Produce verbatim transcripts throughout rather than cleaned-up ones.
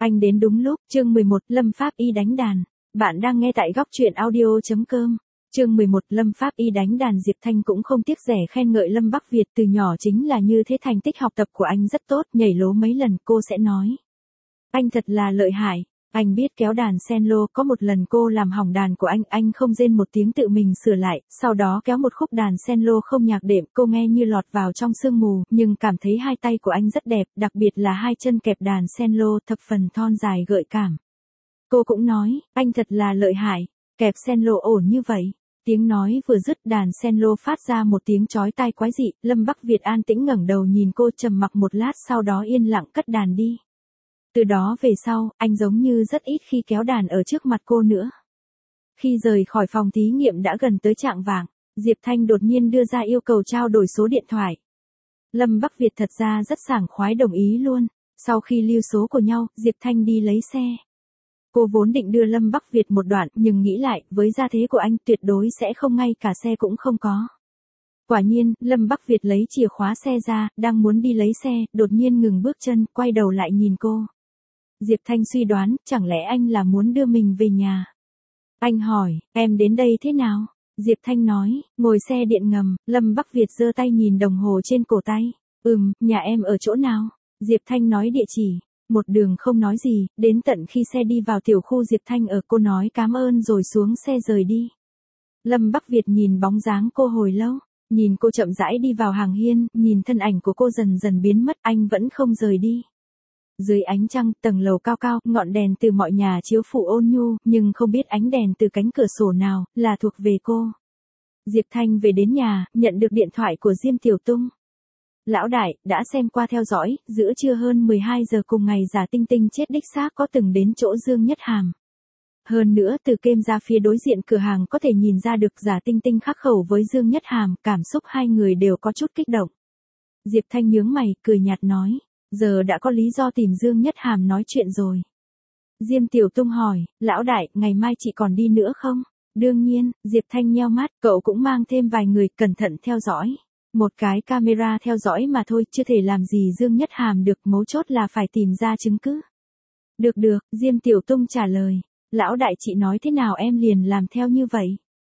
Anh đến đúng lúc, chương mười một, Lâm Pháp Y đánh đàn. Bạn đang nghe tại góc truyện audio.com. Chương mười một, Lâm Pháp Y đánh đàn. Diệp Thanh cũng không tiếc rẻ khen ngợi Lâm Bắc Việt, từ nhỏ chính là như thế, thành tích học tập của anh rất tốt, nhảy lố mấy lần cô sẽ nói. Anh thật là lợi hại. Anh biết kéo đàn cello, có một lần cô làm hỏng đàn của anh, anh không rên một tiếng tự mình sửa lại, sau đó kéo một khúc đàn cello không nhạc đệm, cô nghe như lọt vào trong sương mù, nhưng cảm thấy hai tay của anh rất đẹp, đặc biệt là hai chân kẹp đàn cello thập phần thon dài gợi cảm. Cô cũng nói, anh thật là lợi hại, kẹp cello ổn như vậy. Tiếng nói vừa dứt, đàn cello phát ra một tiếng chói tai quái dị, Lâm Bắc Việt an tĩnh ngẩng đầu nhìn cô, trầm mặc một lát sau đó yên lặng cất đàn đi. Từ đó về sau, anh giống như rất ít khi kéo đàn ở trước mặt cô nữa. Khi rời khỏi phòng thí nghiệm đã gần tới chạng vạng, Diệp Thanh đột nhiên đưa ra yêu cầu trao đổi số điện thoại. Lâm Bắc Việt thật ra rất sảng khoái đồng ý luôn. Sau khi lưu số của nhau, Diệp Thanh đi lấy xe. Cô vốn định đưa Lâm Bắc Việt một đoạn, nhưng nghĩ lại, với gia thế của anh tuyệt đối sẽ không, ngay cả xe cũng không có. Quả nhiên, Lâm Bắc Việt lấy chìa khóa xe ra, đang muốn đi lấy xe, đột nhiên ngừng bước chân, quay đầu lại nhìn cô. Diệp Thanh suy đoán, chẳng lẽ anh là muốn đưa mình về nhà? Anh hỏi, em đến đây thế nào? Diệp Thanh nói, ngồi xe điện ngầm. Lâm Bắc Việt giơ tay nhìn đồng hồ trên cổ tay. Ừm, nhà em ở chỗ nào? Diệp Thanh nói địa chỉ. Một đường không nói gì, đến tận khi xe đi vào tiểu khu Diệp Thanh ở, cô nói cảm ơn rồi xuống xe rời đi. Lâm Bắc Việt nhìn bóng dáng cô hồi lâu, nhìn cô chậm rãi đi vào hàng hiên, nhìn thân ảnh của cô dần dần biến mất, anh vẫn không rời đi. Dưới ánh trăng, tầng lầu cao cao, ngọn đèn từ mọi nhà chiếu phủ ôn nhu, nhưng không biết ánh đèn từ cánh cửa sổ nào, là thuộc về cô. Diệp Thanh về đến nhà, nhận được điện thoại của Diêm Tiểu Tung. Lão đại, đã xem qua theo dõi, giữa trưa hơn mười hai giờ cùng ngày Giả Tinh Tinh chết đích xác có từng đến chỗ Dương Nhất Hàm. Hơn nữa từ kênh ra phía đối diện cửa hàng có thể nhìn ra được Giả Tinh Tinh khắc khẩu với Dương Nhất Hàm, cảm xúc hai người đều có chút kích động. Diệp Thanh nhướng mày, cười nhạt nói. Giờ đã có lý do tìm Dương Nhất Hàm nói chuyện rồi. Diêm Tiểu Tung hỏi, lão đại, ngày mai chị còn đi nữa không? Đương nhiên, Diệp Thanh nheo mắt, cậu cũng mang thêm vài người, cẩn thận theo dõi. Một cái camera theo dõi mà thôi, chưa thể làm gì Dương Nhất Hàm được, mấu chốt là phải tìm ra chứng cứ. Được được, Diêm Tiểu Tung trả lời. Lão đại chị nói thế nào em liền làm theo như vậy.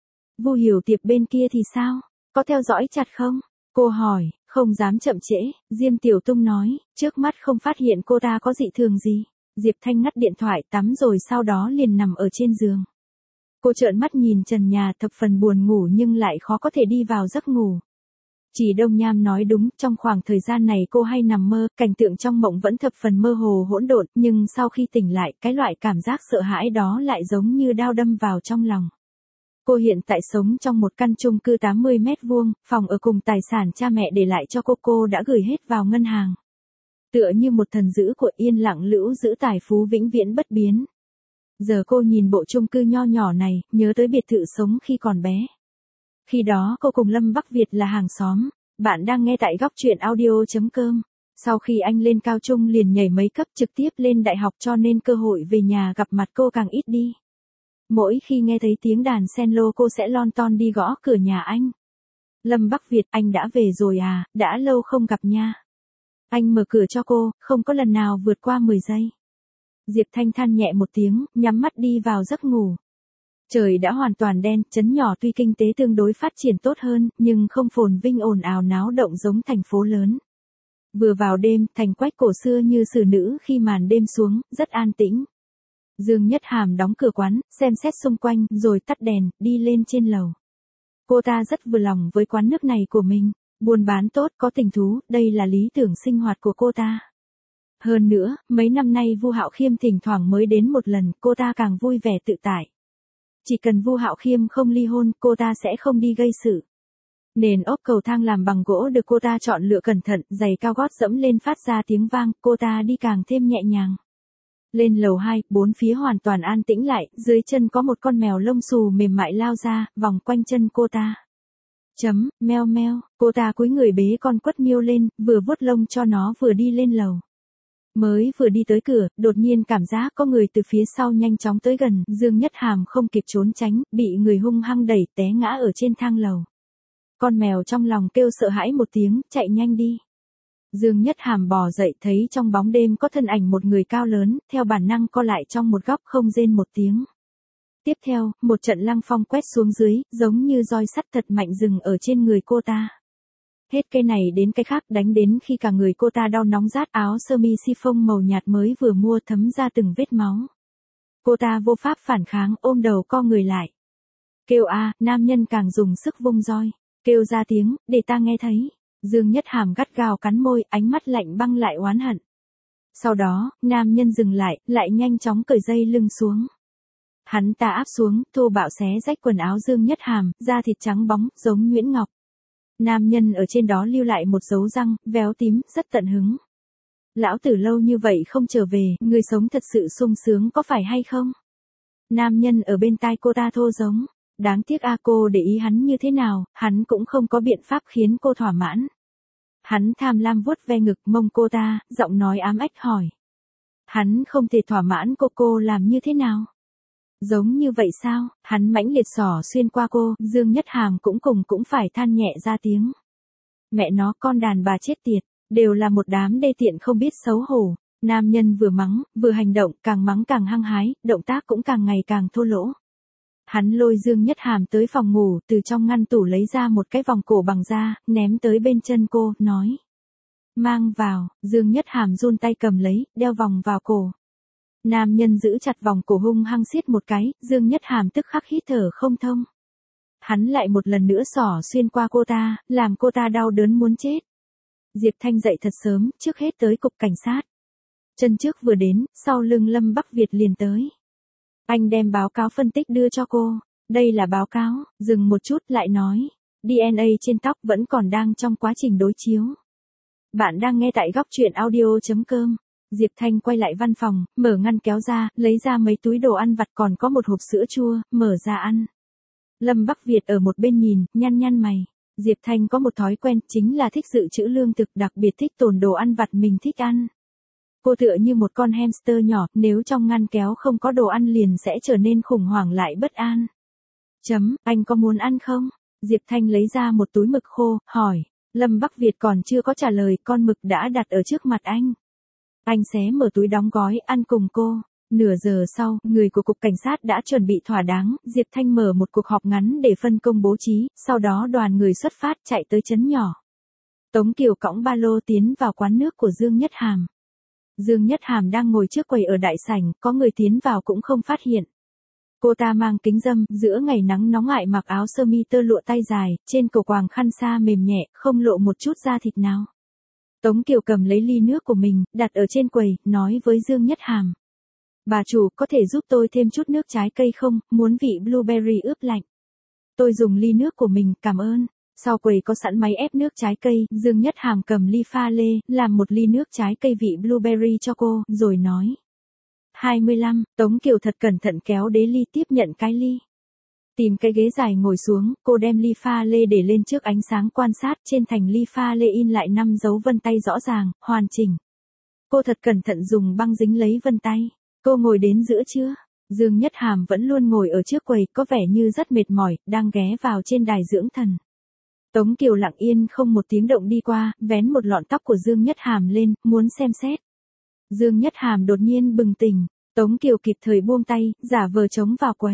Vu Hiểu Tiệp bên kia thì sao? Có theo dõi chặt không? Cô hỏi, không dám chậm trễ, Diêm Tiểu Tung nói, trước mắt không phát hiện cô ta có dị thường gì. Diệp Thanh ngắt điện thoại, tắm rồi sau đó liền nằm ở trên giường. Cô trợn mắt nhìn trần nhà, thập phần buồn ngủ nhưng lại khó có thể đi vào giấc ngủ. Chỉ Đông Nham nói đúng, trong khoảng thời gian này cô hay nằm mơ, cảnh tượng trong mộng vẫn thập phần mơ hồ hỗn độn, nhưng sau khi tỉnh lại, cái loại cảm giác sợ hãi đó lại giống như đao đâm vào trong lòng. Cô hiện tại sống trong một căn chung cư tám mươi mét vuông, phòng ở cùng tài sản cha mẹ để lại cho cô, cô đã gửi hết vào ngân hàng. Tựa như một thần dữ của yên lặng lưu giữ tài phú vĩnh viễn bất biến. Giờ cô nhìn bộ chung cư nho nhỏ này, nhớ tới biệt thự sống khi còn bé. Khi đó cô cùng Lâm Bắc Việt là hàng xóm. Bạn đang nghe tại góc truyện audio.com. Sau khi anh lên cao trung liền nhảy mấy cấp trực tiếp lên đại học, cho nên cơ hội về nhà gặp mặt cô càng ít đi. Mỗi khi nghe thấy tiếng đàn cello cô sẽ lon ton đi gõ cửa nhà anh. Lâm Bắc Việt, anh đã về rồi à, đã lâu không gặp nha. Anh mở cửa cho cô, không có lần nào vượt qua mười giây. Diệp Thanh than nhẹ một tiếng, nhắm mắt đi vào giấc ngủ. Trời đã hoàn toàn đen, trấn nhỏ tuy kinh tế tương đối phát triển tốt hơn, nhưng không phồn vinh ồn ào náo động giống thành phố lớn. Vừa vào đêm, thành quách cổ xưa như xử nữ khi màn đêm xuống, rất an tĩnh. Dương Nhất Hàm đóng cửa quán, xem xét xung quanh, rồi tắt đèn, đi lên trên lầu. Cô ta rất vừa lòng với quán nước này của mình, buôn bán tốt, có tình thú, đây là lý tưởng sinh hoạt của cô ta. Hơn nữa, mấy năm nay Vu Hạo Khiêm thỉnh thoảng mới đến một lần, cô ta càng vui vẻ tự tại. Chỉ cần Vu Hạo Khiêm không ly hôn, cô ta sẽ không đi gây sự. Nền ốp cầu thang làm bằng gỗ được cô ta chọn lựa cẩn thận, giày cao gót dẫm lên phát ra tiếng vang, cô ta đi càng thêm nhẹ nhàng. Lên lầu hai, bốn phía hoàn toàn an tĩnh lại, dưới chân có một con mèo lông xù mềm mại lao ra, vòng quanh chân cô ta. Chấm, meo meo, cô ta cúi người bế con quất miêu lên, vừa vuốt lông cho nó vừa đi lên lầu. Mới vừa đi tới cửa, đột nhiên cảm giác có người từ phía sau nhanh chóng tới gần, Dương Nhất Hàm không kịp trốn tránh, bị người hung hăng đẩy té ngã ở trên thang lầu. Con mèo trong lòng kêu sợ hãi một tiếng, chạy nhanh đi. Dương Nhất Hàm bò dậy thấy trong bóng đêm có thân ảnh một người cao lớn, theo bản năng co lại trong một góc không rên một tiếng. Tiếp theo, một trận lăng phong quét xuống dưới, giống như roi sắt thật mạnh dừng ở trên người cô ta. Hết cái này đến cái khác đánh đến khi cả người cô ta đau nóng rát, áo sơ mi chiffon màu nhạt mới vừa mua thấm ra từng vết máu. Cô ta vô pháp phản kháng, ôm đầu co người lại. Kêu a, nam nhân càng dùng sức vung roi. Kêu ra tiếng, để ta nghe thấy. Dương Nhất Hàm gắt gao cắn môi, ánh mắt lạnh băng lại oán hận. Sau đó, nam nhân dừng lại, lại nhanh chóng cởi dây lưng xuống. Hắn ta áp xuống, thô bạo xé rách quần áo Dương Nhất Hàm, da thịt trắng bóng, giống nhuyễn ngọc. Nam nhân ở trên đó lưu lại một dấu răng, véo tím, rất tận hứng. Lão tử lâu như vậy không trở về, người sống thật sự sung sướng có phải hay không? Nam nhân ở bên tai cô ta thô giống. Đáng tiếc a cô để ý hắn như thế nào, hắn cũng không có biện pháp khiến cô thỏa mãn. Hắn tham lam vuốt ve ngực mông cô ta, giọng nói ám ách hỏi. Hắn không thể thỏa mãn cô, cô làm như thế nào? Giống như vậy sao? Hắn mãnh liệt xỏ xuyên qua cô, Dương Nhất Hàm cũng cùng cũng phải than nhẹ ra tiếng. Mẹ nó, con đàn bà chết tiệt, đều là một đám đê tiện không biết xấu hổ. Nam nhân vừa mắng, vừa hành động, càng mắng càng hăng hái, động tác cũng càng ngày càng thô lỗ. Hắn lôi Dương Nhất Hàm tới phòng ngủ, từ trong ngăn tủ lấy ra một cái vòng cổ bằng da, ném tới bên chân cô, nói. Mang vào, Dương Nhất Hàm run tay cầm lấy, đeo vòng vào cổ. Nam nhân giữ chặt vòng cổ hung hăng siết một cái, Dương Nhất Hàm tức khắc hít thở không thông. Hắn lại một lần nữa xỏ xuyên qua cô ta, làm cô ta đau đớn muốn chết. Diệp Thanh dậy thật sớm, trước hết tới cục cảnh sát. Chân trước vừa đến, sau lưng Lâm Bắc Việt liền tới. Anh đem báo cáo phân tích đưa cho cô. Đây là báo cáo, dừng một chút lại nói. đê en a trên tóc vẫn còn đang trong quá trình đối chiếu. Bạn đang nghe tại góc truyện audio chấm com. Diệp Thanh quay lại văn phòng, mở ngăn kéo ra, lấy ra mấy túi đồ ăn vặt còn có một hộp sữa chua, mở ra ăn. Lâm Bắc Việt ở một bên nhìn, nhăn nhăn mày. Diệp Thanh có một thói quen, chính là thích dự trữ lương thực, đặc biệt thích tồn đồ ăn vặt mình thích ăn. Cô tựa như một con hamster nhỏ, nếu trong ngăn kéo không có đồ ăn liền sẽ trở nên khủng hoảng lại bất an. Chấm, anh có muốn ăn không? Diệp Thanh lấy ra một túi mực khô, hỏi. Lâm Bắc Việt còn chưa có trả lời, con mực đã đặt ở trước mặt anh. Anh xé mở túi đóng gói, ăn cùng cô. Nửa giờ sau, người của cục cảnh sát đã chuẩn bị thỏa đáng, Diệp Thanh mở một cuộc họp ngắn để phân công bố trí, sau đó đoàn người xuất phát chạy tới trấn nhỏ. Tống Kiều cõng ba lô tiến vào quán nước của Dương Nhất Hàm. Dương Nhất Hàm đang ngồi trước quầy ở đại sảnh, có người tiến vào cũng không phát hiện. Cô ta mang kính râm, giữa ngày nắng nóng ngại mặc áo sơ mi tơ lụa tay dài, trên cổ quàng khăn sa mềm nhẹ, không lộ một chút da thịt nào. Tống Kiều cầm lấy ly nước của mình, đặt ở trên quầy, nói với Dương Nhất Hàm. Bà chủ, có thể giúp tôi thêm chút nước trái cây không, muốn vị blueberry ướp lạnh. Tôi dùng ly nước của mình, cảm ơn. Sau quầy có sẵn máy ép nước trái cây, Dương Nhất Hàm cầm ly pha lê, làm một ly nước trái cây vị blueberry cho cô, rồi nói. hai mươi lăm, Tống Kiều thật cẩn thận kéo đế ly tiếp nhận cái ly. Tìm cái ghế dài ngồi xuống, cô đem ly pha lê để lên trước ánh sáng quan sát, trên thành ly pha lê in lại năm dấu vân tay rõ ràng, hoàn chỉnh. Cô thật cẩn thận dùng băng dính lấy vân tay. Cô ngồi đến giữa trưa. Dương Nhất Hàm vẫn luôn ngồi ở trước quầy, có vẻ như rất mệt mỏi, đang ghé vào trên đài dưỡng thần. Tống Kiều lặng yên không một tiếng động đi qua, vén một lọn tóc của Dương Nhất Hàm lên, muốn xem xét. Dương Nhất Hàm đột nhiên bừng tỉnh, Tống Kiều kịp thời buông tay, giả vờ chống vào quầy.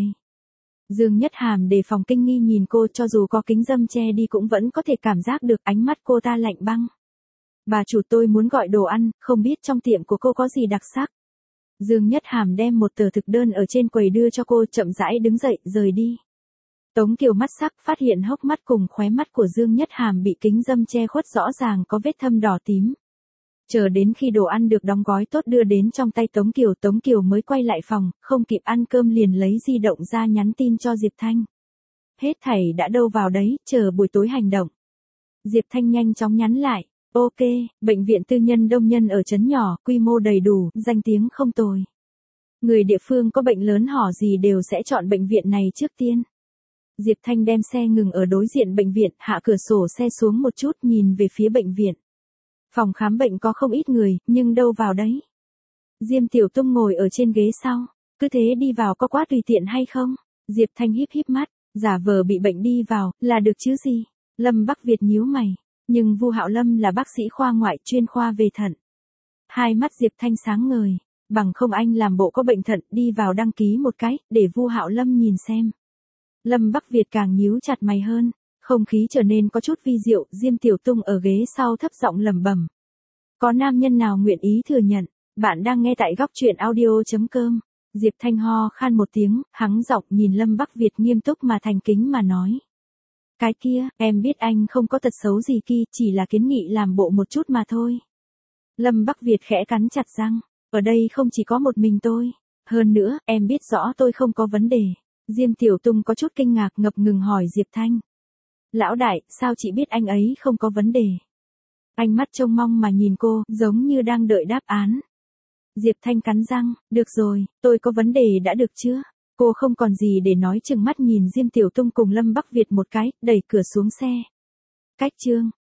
Dương Nhất Hàm đề phòng kinh nghi nhìn cô, cho dù có kính râm che đi cũng vẫn có thể cảm giác được ánh mắt cô ta lạnh băng. Bà chủ, tôi muốn gọi đồ ăn, không biết trong tiệm của cô có gì đặc sắc. Dương Nhất Hàm đem một tờ thực đơn ở trên quầy đưa cho cô, chậm rãi đứng dậy, rời đi. Tống Kiều mắt sắc, phát hiện hốc mắt cùng khóe mắt của Dương Nhất Hàm bị kính râm che khuất, rõ ràng có vết thâm đỏ tím. Chờ đến khi đồ ăn được đóng gói tốt đưa đến trong tay Tống Kiều, Tống Kiều mới quay lại phòng, không kịp ăn cơm liền lấy di động ra nhắn tin cho Diệp Thanh. Hết thảy đã đâu vào đấy, chờ buổi tối hành động. Diệp Thanh nhanh chóng nhắn lại. Ok, bệnh viện tư nhân Đông Nhân ở trấn nhỏ, quy mô đầy đủ, danh tiếng không tồi. Người địa phương có bệnh lớn hỏ gì đều sẽ chọn bệnh viện này trước tiên. Diệp Thanh đem xe ngừng ở đối diện bệnh viện, hạ cửa sổ xe xuống một chút, nhìn về phía bệnh viện. Phòng khám bệnh có không ít người, nhưng đâu vào đấy. Diêm Tiểu Tung ngồi ở trên ghế sau, cứ thế đi vào có quá tùy tiện hay không? Diệp Thanh híp híp mắt, giả vờ bị bệnh đi vào, là được chứ gì? Lâm Bắc Việt nhíu mày. Nhưng Vu Hạo Lâm là bác sĩ khoa ngoại chuyên khoa về thận. Hai mắt Diệp Thanh sáng ngời, bằng không anh làm bộ có bệnh thận đi vào đăng ký một cái, để Vu Hạo Lâm nhìn xem. Lâm Bắc Việt càng nhíu chặt mày hơn, không khí trở nên có chút vi diệu, Diêm Tiểu Tung ở ghế sau thấp giọng lẩm bẩm. Có nam nhân nào nguyện ý thừa nhận, bạn đang nghe tại góc truyện audio.com. Diệp Thanh ho khan một tiếng, hắng giọng nhìn Lâm Bắc Việt nghiêm túc mà thành kính mà nói. Cái kia, em biết anh không có tật xấu gì kia, chỉ là kiến nghị làm bộ một chút mà thôi. Lâm Bắc Việt khẽ cắn chặt răng, ở đây không chỉ có một mình tôi. Hơn nữa, em biết rõ tôi không có vấn đề. Diêm Tiểu Tung có chút kinh ngạc ngập ngừng hỏi Diệp Thanh. Lão đại, sao chị biết anh ấy không có vấn đề? Ánh mắt trông mong mà nhìn cô, giống như đang đợi đáp án. Diệp Thanh cắn răng, được rồi, tôi có vấn đề đã được chưa? Cô không còn gì để nói, chừng mắt nhìn Diêm Tiểu Tung cùng Lâm Bắc Việt một cái, đẩy cửa xuống xe. Cách chương.